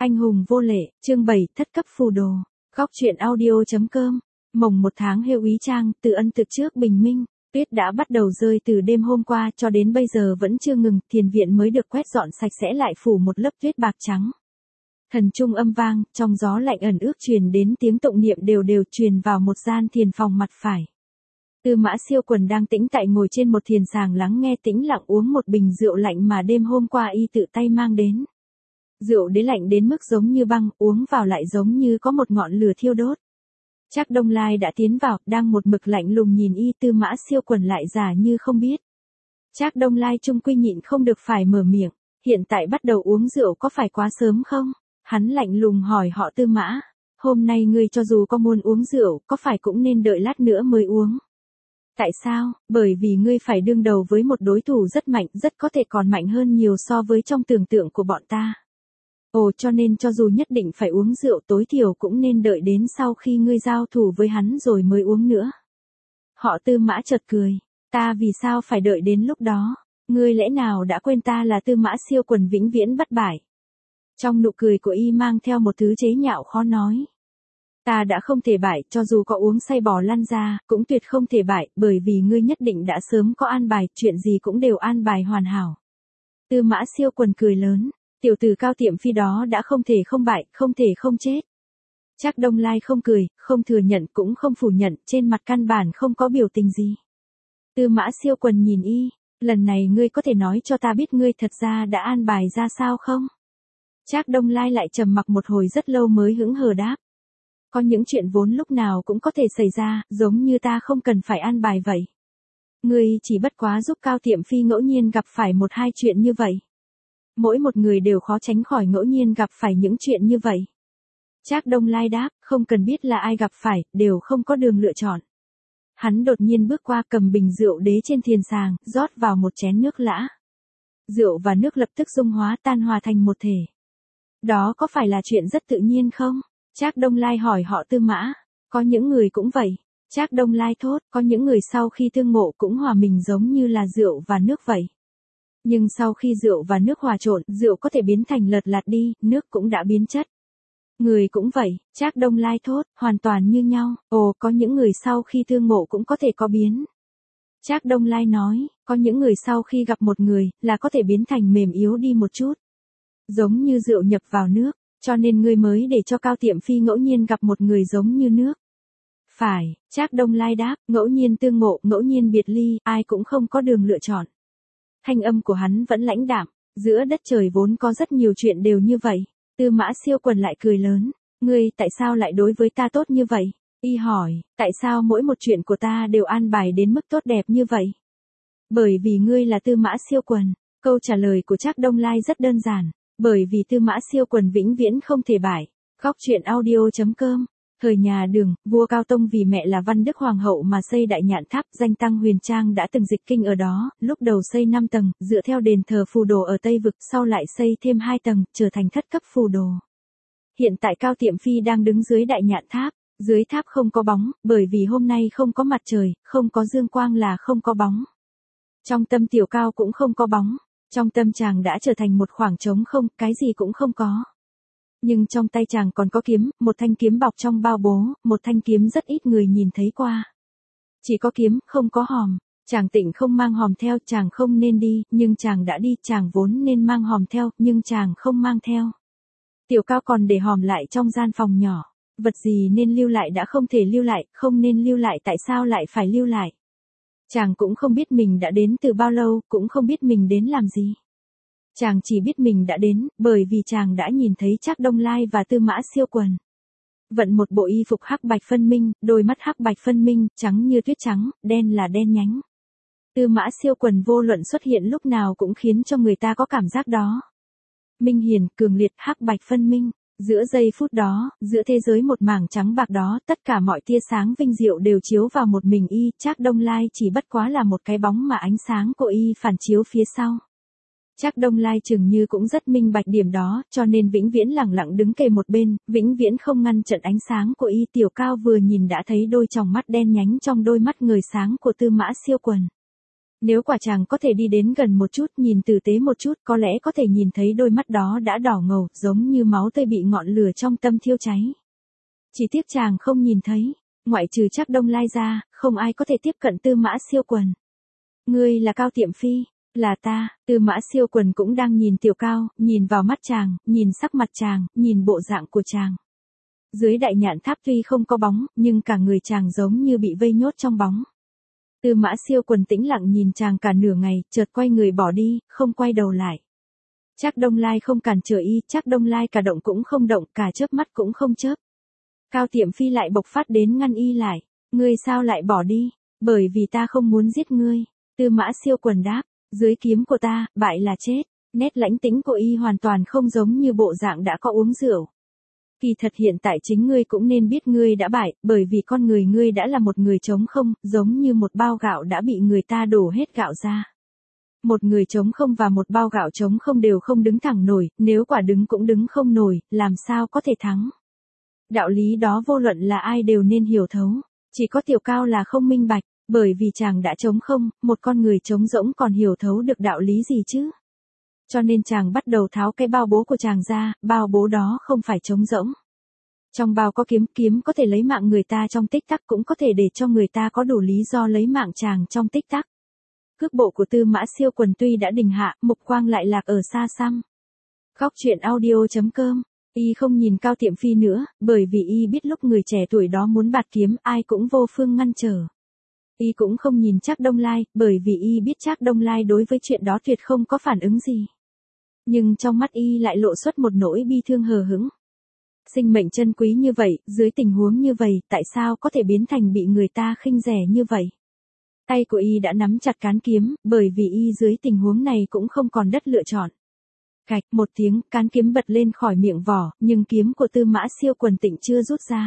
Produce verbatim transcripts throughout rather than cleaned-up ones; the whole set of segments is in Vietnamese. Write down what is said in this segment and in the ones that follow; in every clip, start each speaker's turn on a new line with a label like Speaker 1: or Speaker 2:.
Speaker 1: Anh hùng vô lệ, chương bảy, thất cấp phù đồ. Góc truyện audio.com. Mồng một tháng Hêu Ý Trang, từ ân thực trước bình minh, tuyết đã bắt đầu rơi từ đêm hôm qua cho đến bây giờ vẫn chưa ngừng, thiền viện mới được quét dọn sạch sẽ lại phủ một lớp tuyết bạc trắng. Thần trung âm vang, trong gió lạnh ẩn ước truyền đến tiếng tụng niệm đều đều truyền vào một gian thiền phòng mặt phải. Tư Mã Siêu Quần đang tĩnh tại ngồi trên một thiền sàng lắng nghe tĩnh lặng uống một bình rượu lạnh mà đêm hôm qua y tự tay mang đến. Rượu đế lạnh đến mức giống như băng, uống vào lại giống như có một ngọn lửa thiêu đốt. Trác Đông Lai đã tiến vào, đang một mực lạnh lùng nhìn y. Tư Mã Siêu Quần lại giả như không biết. Trác Đông Lai chung quy nhịn không được phải mở miệng, hiện tại bắt đầu uống rượu có phải quá sớm không? Hắn lạnh lùng hỏi họ Tư Mã, hôm nay ngươi cho dù có muốn uống rượu, có phải cũng nên đợi lát nữa mới uống? Tại sao? Bởi vì ngươi phải đương đầu với một đối thủ rất mạnh, rất có thể còn mạnh hơn nhiều so với trong tưởng tượng của bọn ta. Ồ, cho nên cho dù nhất định phải uống rượu tối thiểu cũng nên đợi đến sau khi ngươi giao thủ với hắn rồi mới uống nữa. Họ Tư Mã chợt cười, ta vì sao phải đợi đến lúc đó? Ngươi lẽ nào đã quên ta là Tư Mã Siêu Quần vĩnh viễn bất bại? Trong nụ cười của y mang theo một thứ chế nhạo khó nói. Ta đã không thể bại, cho dù có uống say bò lăn ra, cũng tuyệt không thể bại, bởi vì ngươi nhất định đã sớm có an bài, chuyện gì cũng đều an bài hoàn hảo. Tư Mã Siêu Quần cười lớn, tiểu tử Cao Tiệm Phi đó đã không thể không bại, không thể không chết. Trác Đông Lai không cười, không thừa nhận cũng không phủ nhận, trên mặt căn bản không có biểu tình gì. Tư Mã Siêu Quần nhìn y, lần này ngươi có thể nói cho ta biết ngươi thật ra đã an bài ra sao không? Trác Đông Lai lại trầm mặc một hồi rất lâu mới hững hờ đáp. Có những chuyện vốn lúc nào cũng có thể xảy ra, giống như ta không cần phải an bài vậy. Ngươi chỉ bất quá giúp Cao Tiệm Phi ngẫu nhiên gặp phải một hai chuyện như vậy. Mỗi một người đều khó tránh khỏi ngẫu nhiên gặp phải những chuyện như vậy. Trác Đông Lai đáp, không cần biết là ai gặp phải, đều không có đường lựa chọn. Hắn đột nhiên bước qua cầm bình rượu đế trên thiền sàng, rót vào một chén nước lã. Rượu và nước lập tức dung hóa tan hòa thành một thể. Đó có phải là chuyện rất tự nhiên không? Trác Đông Lai hỏi họ Tư Mã, có những người cũng vậy. Trác Đông Lai thốt, có những người sau khi tương ngộ cũng hòa mình giống như là rượu và nước vậy. Nhưng sau khi rượu và nước hòa trộn, rượu có thể biến thành lợt lạt đi, nước cũng đã biến chất. Người cũng vậy, Trác Đông Lai thốt, hoàn toàn như nhau. Ồ, có những người sau khi tương ngộ cũng có thể có biến. Trác Đông Lai nói, có những người sau khi gặp một người, là có thể biến thành mềm yếu đi một chút. Giống như rượu nhập vào nước. Cho nên ngươi mới để cho Cao Tiệm Phi ngẫu nhiên gặp một người giống như nước. Phải, Trác Đông Lai đáp, ngẫu nhiên tương ngộ, ngẫu nhiên biệt ly, ai cũng không có đường lựa chọn. Thanh âm của hắn vẫn lãnh đạm, giữa đất trời vốn có rất nhiều chuyện đều như vậy. Tư Mã Siêu Quần lại cười lớn, ngươi tại sao lại đối với ta tốt như vậy? Y hỏi, tại sao mỗi một chuyện của ta đều an bài đến mức tốt đẹp như vậy? Bởi vì ngươi là Tư Mã Siêu Quần. Câu trả lời của Trác Đông Lai rất đơn giản. Bởi vì Tư Mã Siêu Quần vĩnh viễn không thể bại. Góc truyện audio.com. Thời nhà Đường, vua Cao Tông vì mẹ là Văn Đức Hoàng hậu mà xây Đại Nhạn Tháp, danh tăng Huyền Trang đã từng dịch kinh ở đó, lúc đầu xây năm tầng, dựa theo đền thờ phù đồ ở Tây Vực, sau lại xây thêm hai tầng, trở thành thất cấp phù đồ. Hiện tại Cao Tiệm Phi đang đứng dưới Đại Nhạn Tháp, dưới tháp không có bóng, bởi vì hôm nay không có mặt trời, không có dương quang là không có bóng. Trong tâm Tiểu Cao cũng không có bóng. Trong tâm chàng đã trở thành một khoảng trống không, cái gì cũng không có. Nhưng trong tay chàng còn có kiếm, một thanh kiếm bọc trong bao bố, một thanh kiếm rất ít người nhìn thấy qua. Chỉ có kiếm, không có hòm. Chàng tịnh không mang hòm theo, chàng không nên đi, nhưng chàng đã đi, chàng vốn nên mang hòm theo, nhưng chàng không mang theo. Tiểu Cao còn để hòm lại trong gian phòng nhỏ. Vật gì nên lưu lại đã không thể lưu lại, không nên lưu lại tại sao lại phải lưu lại. Chàng cũng không biết mình đã đến từ bao lâu, cũng không biết mình đến làm gì. Chàng chỉ biết mình đã đến, bởi vì chàng đã nhìn thấy Trác Đông Lai và Tư Mã Siêu Quần. Vận một bộ y phục hắc bạch phân minh, đôi mắt hắc bạch phân minh, trắng như tuyết trắng, đen là đen nhánh. Tư Mã Siêu Quần vô luận xuất hiện lúc nào cũng khiến cho người ta có cảm giác đó. Minh hiền, cường liệt, hắc bạch phân minh. Giữa giây phút đó, giữa thế giới một mảng trắng bạc đó, tất cả mọi tia sáng vinh diệu đều chiếu vào một mình y. Trác Đông Lai chỉ bất quá là một cái bóng mà ánh sáng của y phản chiếu phía sau. Trác Đông Lai chừng như cũng rất minh bạch điểm đó, cho nên vĩnh viễn lặng lặng đứng kề một bên, vĩnh viễn không ngăn trận ánh sáng của y. Tiểu Cao vừa nhìn đã thấy đôi tròng mắt đen nhánh trong đôi mắt người sáng của Tư Mã Siêu Quần. Nếu quả chàng có thể đi đến gần một chút, nhìn tử tế một chút, có lẽ có thể nhìn thấy đôi mắt đó đã đỏ ngầu, giống như máu tươi bị ngọn lửa trong tâm thiêu cháy. Chỉ tiếc chàng không nhìn thấy, ngoại trừ Trác Đông Lai ra, không ai có thể tiếp cận Tư Mã Siêu Quần. Ngươi là Cao Tiệm Phi, là ta. Tư Mã Siêu Quần cũng đang nhìn Tiểu Cao, nhìn vào mắt chàng, nhìn sắc mặt chàng, nhìn bộ dạng của chàng. Dưới đại nhạn tháp tuy không có bóng, nhưng cả người chàng giống như bị vây nhốt trong bóng. Tư Mã Siêu Quần tĩnh lặng nhìn chàng cả nửa ngày, chợt quay người bỏ đi, không quay đầu lại. Trác Đông Lai không cản trở y, Trác Đông Lai cả động cũng không động, cả chớp mắt cũng không chớp. Cao Tiệm Phi lại bộc phát đến ngăn y lại. Ngươi sao lại bỏ đi? Bởi vì ta không muốn giết ngươi. Tư Mã Siêu Quần đáp, dưới kiếm của ta, bại là chết. Nét lãnh tĩnh của y hoàn toàn không giống như bộ dạng đã có uống rượu. Kỳ thật hiện tại chính ngươi cũng nên biết ngươi đã bại, bởi vì con người ngươi đã là một người trống không, giống như một bao gạo đã bị người ta đổ hết gạo ra. Một người trống không và một bao gạo trống không đều không đứng thẳng nổi, nếu quả đứng cũng đứng không nổi, làm sao có thể thắng. Đạo lý đó vô luận là ai đều nên hiểu thấu, chỉ có Tiểu Cao là không minh bạch, bởi vì chàng đã trống không, một con người trống rỗng còn hiểu thấu được đạo lý gì chứ. Cho nên chàng bắt đầu tháo cái bao bố của chàng ra, bao bố đó không phải trống rỗng. Trong bao có kiếm, kiếm có thể lấy mạng người ta trong tích tắc, cũng có thể để cho người ta có đủ lý do lấy mạng chàng trong tích tắc. Cước bộ của Tư Mã Siêu Quần tuy đã đình hạ, mục quang lại lạc ở xa xăm. Góc truyện audio chấm com. Y không nhìn Cao Tiệm Phi nữa, bởi vì y biết lúc người trẻ tuổi đó muốn bạt kiếm, ai cũng vô phương ngăn trở. Y cũng không nhìn Trác Đông Lai, bởi vì y biết Trác Đông Lai đối với chuyện đó tuyệt không có phản ứng gì. Nhưng trong mắt y lại lộ xuất một nỗi bi thương hờ hững. Sinh mệnh chân quý như vậy, dưới tình huống như vậy, tại sao có thể biến thành bị người ta khinh rẻ như vậy? Tay của y đã nắm chặt cán kiếm, bởi vì y dưới tình huống này cũng không còn đất lựa chọn. Cạch, một tiếng, cán kiếm bật lên khỏi miệng vỏ, nhưng kiếm của Tư Mã Siêu Quần tịnh chưa rút ra.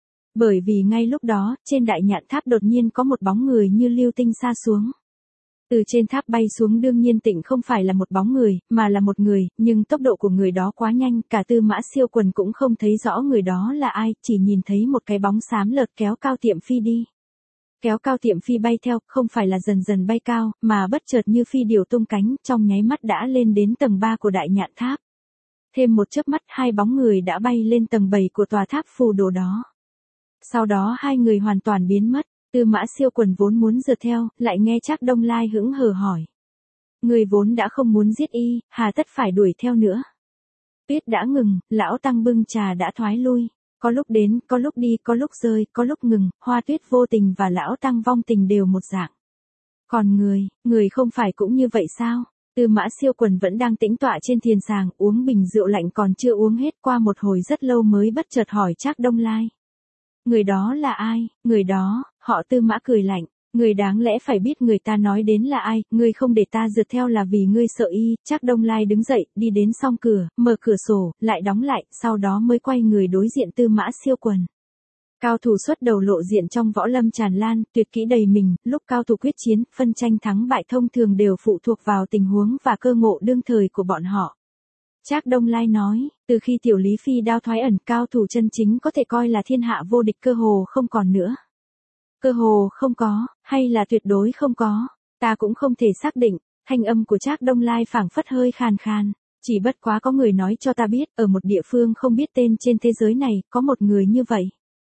Speaker 1: Bởi vì ngay lúc đó, trên đại nhạn tháp đột nhiên có một bóng người như lưu tinh sa xuống. Từ trên tháp bay xuống đương nhiên tịnh không phải là một bóng người, mà là một người, nhưng tốc độ của người đó quá nhanh, cả Tư Mã Siêu Quần cũng không thấy rõ người đó là ai, chỉ nhìn thấy một cái bóng xám lợt kéo Cao Tiệm Phi đi. Kéo Cao Tiệm Phi bay theo, không phải là dần dần bay cao, mà bất chợt như phi điều tung cánh, trong nháy mắt đã lên đến tầng ba của đại nhạn tháp. Thêm một chớp mắt, hai bóng người đã bay lên tầng bảy của tòa tháp phù đồ đó. Sau đó hai người hoàn toàn biến mất. Tư Mã Siêu Quần vốn muốn rượt theo, lại nghe Trác Đông Lai hững hờ hỏi. Người vốn đã không muốn giết y, hà tất phải đuổi theo nữa. Tuyết đã ngừng, lão tăng bưng trà đã thoái lui. Có lúc đến, có lúc đi, có lúc rơi, có lúc ngừng, Hoa Tuyết vô tình và lão tăng vong tình đều một dạng. Còn người, người không phải cũng như vậy sao? Tư Mã Siêu Quần vẫn đang tĩnh tọa trên thiền sàng, uống bình rượu lạnh còn chưa uống hết, qua một hồi rất lâu mới bất chợt hỏi Trác Đông Lai. Người đó là ai? Người đó, họ Tư Mã cười lạnh. Người đáng lẽ phải biết người ta nói đến là ai, ngươi không để ta rượt theo là vì ngươi sợ y. Trác Đông Lai đứng dậy, đi đến song cửa, mở cửa sổ, lại đóng lại, sau đó mới quay người đối diện Tư Mã Siêu Quần. Cao thủ xuất đầu lộ diện trong võ lâm tràn lan, tuyệt kỹ đầy mình, lúc cao thủ quyết chiến, phân tranh thắng bại thông thường đều phụ thuộc vào tình huống và cơ ngộ đương thời của bọn họ. Trác Đông Lai nói, từ khi Tiểu Lý Phi đao thoái ẩn, cao thủ chân chính có thể coi là thiên hạ vô địch cơ hồ không còn nữa. Cơ hồ không có, hay là tuyệt đối không có, ta cũng không thể xác định. Thanh âm của Trác Đông Lai phảng phất hơi khàn khàn, chỉ bất quá có người nói cho ta biết, ở một địa phương không biết tên trên thế giới này, có một người như vậy.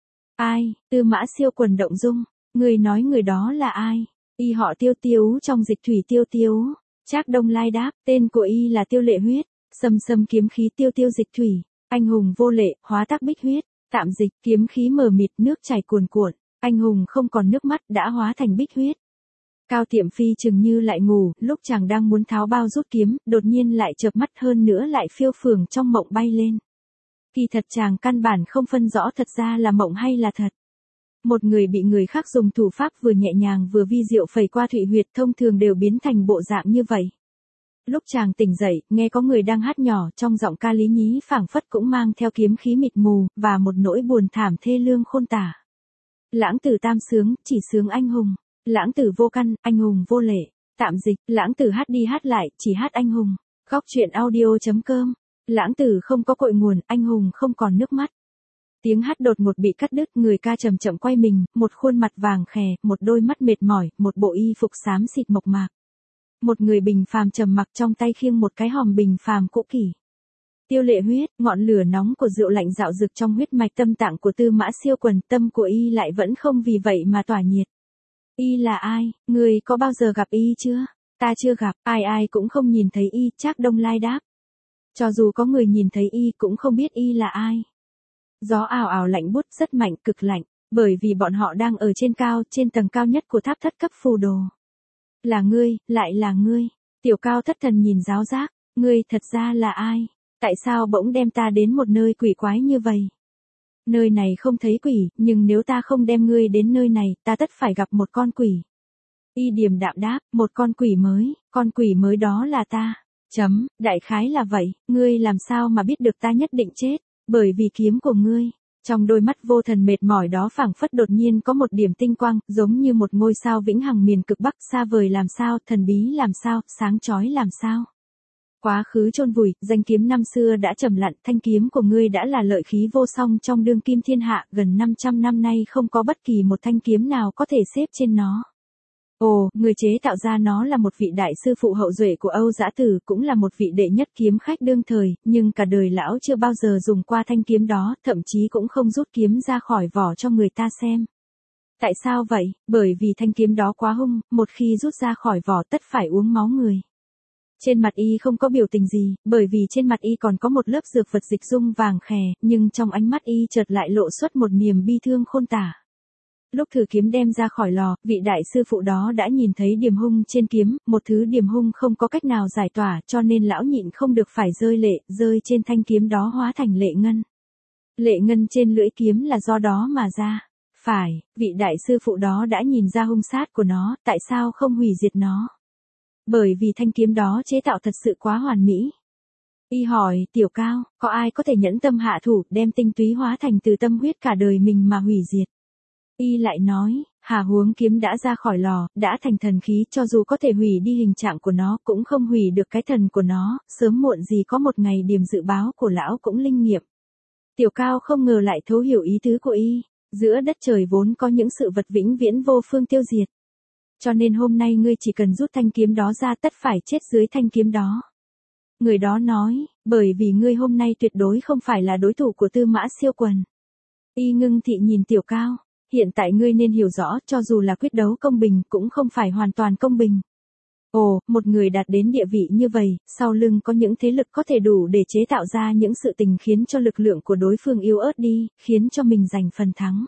Speaker 1: Ai? Tư Mã Siêu Quần động dung, người nói người đó là ai? Y họ Tiêu Tiêu, trong dịch thủy Tiêu Tiêu. Trác Đông Lai đáp, tên của y là Tiêu Lệ Huyết, sầm sầm kiếm khí tiêu tiêu dịch thủy, anh hùng vô lệ, hóa tác bích huyết, tạm dịch, kiếm khí mờ mịt, nước chảy cuồn cuộn, anh hùng không còn nước mắt, đã hóa thành bích huyết. Cao Tiệm Phi chừng như lại ngủ, lúc chàng đang muốn tháo bao rút kiếm, đột nhiên lại chợp mắt, hơn nữa lại phiêu phường trong mộng bay lên. Kỳ thật chàng căn bản không phân rõ thật ra là mộng hay là thật. Một người bị người khác dùng thủ pháp vừa nhẹ nhàng vừa vi diệu phẩy qua thụy huyệt, thông thường đều biến thành bộ dạng như vậy. Lúc chàng tỉnh dậy, nghe có người đang hát nhỏ, trong giọng ca lý nhí phảng phất cũng mang theo kiếm khí mịt mù, và một nỗi buồn thảm thê lương khôn tả. Lãng tử tam sướng, chỉ sướng anh hùng. Lãng tử vô căn, anh hùng vô lệ. Tạm dịch, lãng tử hát đi hát lại, chỉ hát anh hùng. Góc truyện audio chấm com. Lãng tử không có cội nguồn, anh hùng không còn nước mắt. Tiếng hát đột ngột bị cắt đứt, người ca chậm chậm quay mình, một khuôn mặt vàng khè, một đôi mắt mệt mỏi, một bộ y phục xám xịt mộc mạc. Một người bình phàm trầm mặc, trong tay khiêng một cái hòm bình phàm cũ kỷ. Tiêu Lệ Huyết, ngọn lửa nóng của rượu lạnh dạo dực trong huyết mạch tâm tạng của Tư Mã Siêu Quần, tâm của y lại vẫn không vì vậy mà tỏa nhiệt. Y là ai, người có bao giờ gặp y chưa? Ta chưa gặp, ai ai cũng không nhìn thấy y, Trác Đông Lai đáp. Cho dù có người nhìn thấy y cũng không biết y là ai. Gió ào ào lạnh buốt, rất mạnh, cực lạnh, bởi vì bọn họ đang ở trên cao, trên tầng cao nhất của tháp thất cấp phù đồ. Là ngươi, lại là ngươi. Tiểu Cao thất thần nhìn Giáo Giác, ngươi thật ra là ai? Tại sao bỗng đem ta đến một nơi quỷ quái như vậy? Nơi này không thấy quỷ, nhưng nếu ta không đem ngươi đến nơi này, ta tất phải gặp một con quỷ. Y điềm đạm đáp, một con quỷ mới, con quỷ mới đó là ta. Chấm, đại khái là vậy, ngươi làm sao mà biết được ta nhất định chết, bởi vì kiếm của ngươi. Trong đôi mắt vô thần mệt mỏi đó phảng phất đột nhiên có một điểm tinh quang, giống như một ngôi sao vĩnh hằng miền cực bắc, xa vời làm sao, thần bí làm sao, sáng chói làm sao. Quá khứ chôn vùi, danh kiếm năm xưa đã trầm lặng, thanh kiếm của ngươi đã là lợi khí vô song trong đương kim thiên hạ, gần năm trăm năm nay không có bất kỳ một thanh kiếm nào có thể xếp trên nó. Ồ, người chế tạo ra nó là một vị đại sư phụ hậu duệ của Âu Dã Tử, cũng là một vị đệ nhất kiếm khách đương thời, nhưng cả đời lão chưa bao giờ dùng qua thanh kiếm đó, thậm chí cũng không rút kiếm ra khỏi vỏ cho người ta xem. Tại sao vậy? Bởi vì thanh kiếm đó quá hung, một khi rút ra khỏi vỏ tất phải uống máu người. Trên mặt y không có biểu tình gì, bởi vì trên mặt y còn có một lớp dược vật dịch dung vàng khè, nhưng trong ánh mắt y chợt lại lộ xuất một niềm bi thương khôn tả. Lúc thử kiếm đem ra khỏi lò, vị đại sư phụ đó đã nhìn thấy điểm hung trên kiếm, một thứ điểm hung không có cách nào giải tỏa, cho nên lão nhịn không được phải rơi lệ, rơi trên thanh kiếm đó hóa thành lệ ngân. Lệ ngân trên lưỡi kiếm là do đó mà ra. Phải, vị đại sư phụ đó đã nhìn ra hung sát của nó, tại sao không hủy diệt nó? Bởi vì thanh kiếm đó chế tạo thật sự quá hoàn mỹ. Y hỏi, Tiểu Cao, có ai có thể nhẫn tâm hạ thủ, đem tinh túy hóa thành từ tâm huyết cả đời mình mà hủy diệt? Y lại nói, hà huống kiếm đã ra khỏi lò, đã thành thần khí, cho dù có thể hủy đi hình trạng của nó, cũng không hủy được cái thần của nó, sớm muộn gì có một ngày điểm dự báo của lão cũng linh nghiệm. Tiểu Cao không ngờ lại thấu hiểu ý tứ của y, giữa đất trời vốn có những sự vật vĩnh viễn vô phương tiêu diệt. Cho nên hôm nay ngươi chỉ cần rút thanh kiếm đó ra tất phải chết dưới thanh kiếm đó. Người đó nói, bởi vì ngươi hôm nay tuyệt đối không phải là đối thủ của Tư Mã Siêu Quần. Y ngưng thị nhìn Tiểu Cao, hiện tại ngươi nên hiểu rõ, cho dù là quyết đấu công bình cũng không phải hoàn toàn công bình. Ồ, một người đạt đến địa vị như vậy, sau lưng có những thế lực có thể đủ để chế tạo ra những sự tình khiến cho lực lượng của đối phương yếu ớt đi, khiến cho mình giành phần thắng.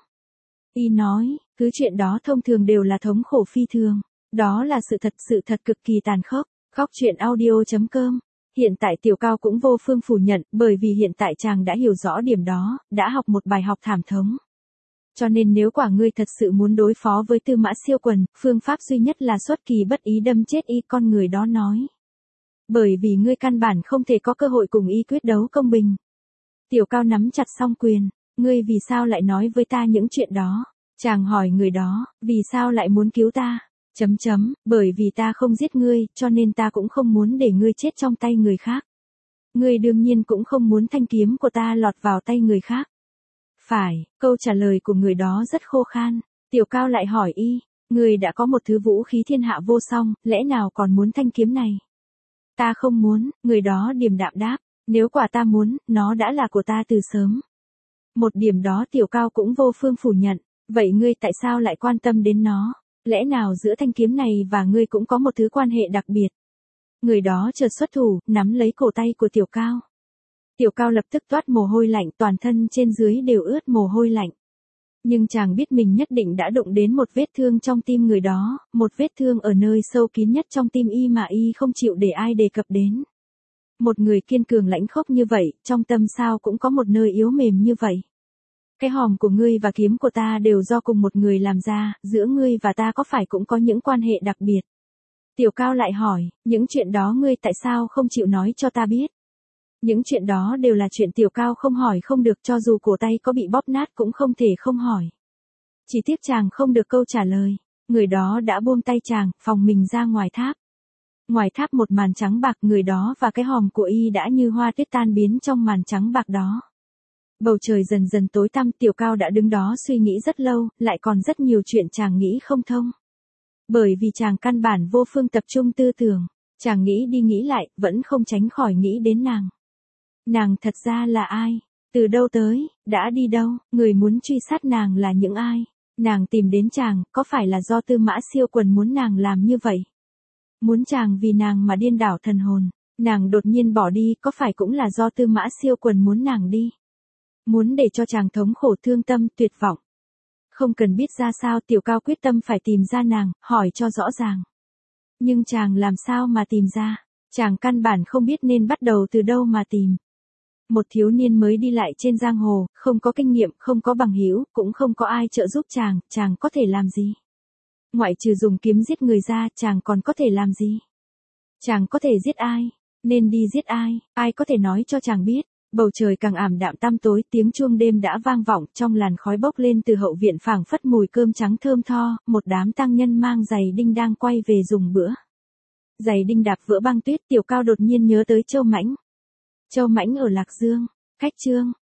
Speaker 1: Y nói, cứ chuyện đó thông thường đều là thống khổ phi thường. Đó là sự thật, sự thật cực kỳ tàn khốc. Góc truyện audio chấm com. Hiện tại Tiểu Cao cũng vô phương phủ nhận, bởi vì hiện tại chàng đã hiểu rõ điểm đó, đã học một bài học thảm thống. Cho nên nếu quả ngươi thật sự muốn đối phó với Tư Mã Siêu Quần, phương pháp duy nhất là xuất kỳ bất ý đâm chết y, con người đó nói. Bởi vì ngươi căn bản không thể có cơ hội cùng y quyết đấu công bình. Tiểu Cao nắm chặt song quyền, ngươi vì sao lại nói với ta những chuyện đó? Chàng hỏi người đó, vì sao lại muốn cứu ta? Chấm chấm, bởi vì ta không giết ngươi, cho nên ta cũng không muốn để ngươi chết trong tay người khác. Ngươi đương nhiên cũng không muốn thanh kiếm của ta lọt vào tay người khác. Phải, câu trả lời của người đó rất khô khan. Tiểu Cao lại hỏi y, ngươi đã có một thứ vũ khí thiên hạ vô song, lẽ nào còn muốn thanh kiếm này? Ta không muốn, người đó điềm đạm đáp, nếu quả ta muốn, nó đã là của ta từ sớm. Một điểm đó Tiểu Cao cũng vô phương phủ nhận, vậy ngươi tại sao lại quan tâm đến nó? Lẽ nào giữa thanh kiếm này và ngươi cũng có một thứ quan hệ đặc biệt? Người đó chợt xuất thủ, nắm lấy cổ tay của Tiểu Cao. Tiểu Cao lập tức toát mồ hôi lạnh, toàn thân trên dưới đều ướt mồ hôi lạnh. Nhưng chàng biết mình nhất định đã đụng đến một vết thương trong tim người đó, một vết thương ở nơi sâu kín nhất trong tim y mà y không chịu để ai đề cập đến. Một người kiên cường lãnh khốc như vậy, trong tâm sao cũng có một nơi yếu mềm như vậy. Cái hòm của ngươi và kiếm của ta đều do cùng một người làm ra, giữa ngươi và ta có phải cũng có những quan hệ đặc biệt? Tiểu Cao lại hỏi, những chuyện đó ngươi tại sao không chịu nói cho ta biết? Những chuyện đó đều là chuyện Tiểu Cao không hỏi không được, cho dù cổ tay có bị bóp nát cũng không thể không hỏi. Chỉ tiếc chàng không được câu trả lời. Người đó đã buông tay chàng, phòng mình ra ngoài tháp. Ngoài tháp một màn trắng bạc, người đó và cái hòm của y đã như hoa tuyết tan biến trong màn trắng bạc đó. Bầu trời dần dần tối tăm, Tiểu Cao đã đứng đó suy nghĩ rất lâu, lại còn rất nhiều chuyện chàng nghĩ không thông. Bởi vì chàng căn bản vô phương tập trung tư tưởng, chàng nghĩ đi nghĩ lại, vẫn không tránh khỏi nghĩ đến nàng. Nàng thật ra là ai? Từ đâu tới, đã đi đâu, người muốn truy sát nàng là những ai? Nàng tìm đến chàng, có phải là do Tư Mã Siêu Quần muốn nàng làm như vậy? Muốn chàng vì nàng mà điên đảo thần hồn, nàng đột nhiên bỏ đi, có phải cũng là do Tư Mã Siêu Quần muốn nàng đi? Muốn để cho chàng thống khổ thương tâm, tuyệt vọng. Không cần biết ra sao, Tiểu Cao quyết tâm phải tìm ra nàng, hỏi cho rõ ràng. Nhưng chàng làm sao mà tìm ra? Chàng căn bản không biết nên bắt đầu từ đâu mà tìm. Một thiếu niên mới đi lại trên giang hồ, không có kinh nghiệm, không có bằng hữu, cũng không có ai trợ giúp chàng, chàng có thể làm gì? Ngoại trừ dùng kiếm giết người ra, chàng còn có thể làm gì? Chàng có thể giết ai? Nên đi giết ai? Ai có thể nói cho chàng biết? Bầu trời càng ảm đạm tăm tối, tiếng chuông đêm đã vang vọng, trong làn khói bốc lên từ hậu viện phảng phất mùi cơm trắng thơm tho, một đám tang nhân mang giày đinh đang quay về dùng bữa. Giày đinh đạp vỡ băng tuyết, Tiểu Cao đột nhiên nhớ tới Châu Mãnh. Châu Mãnh ở Lạc Dương, cách Chương,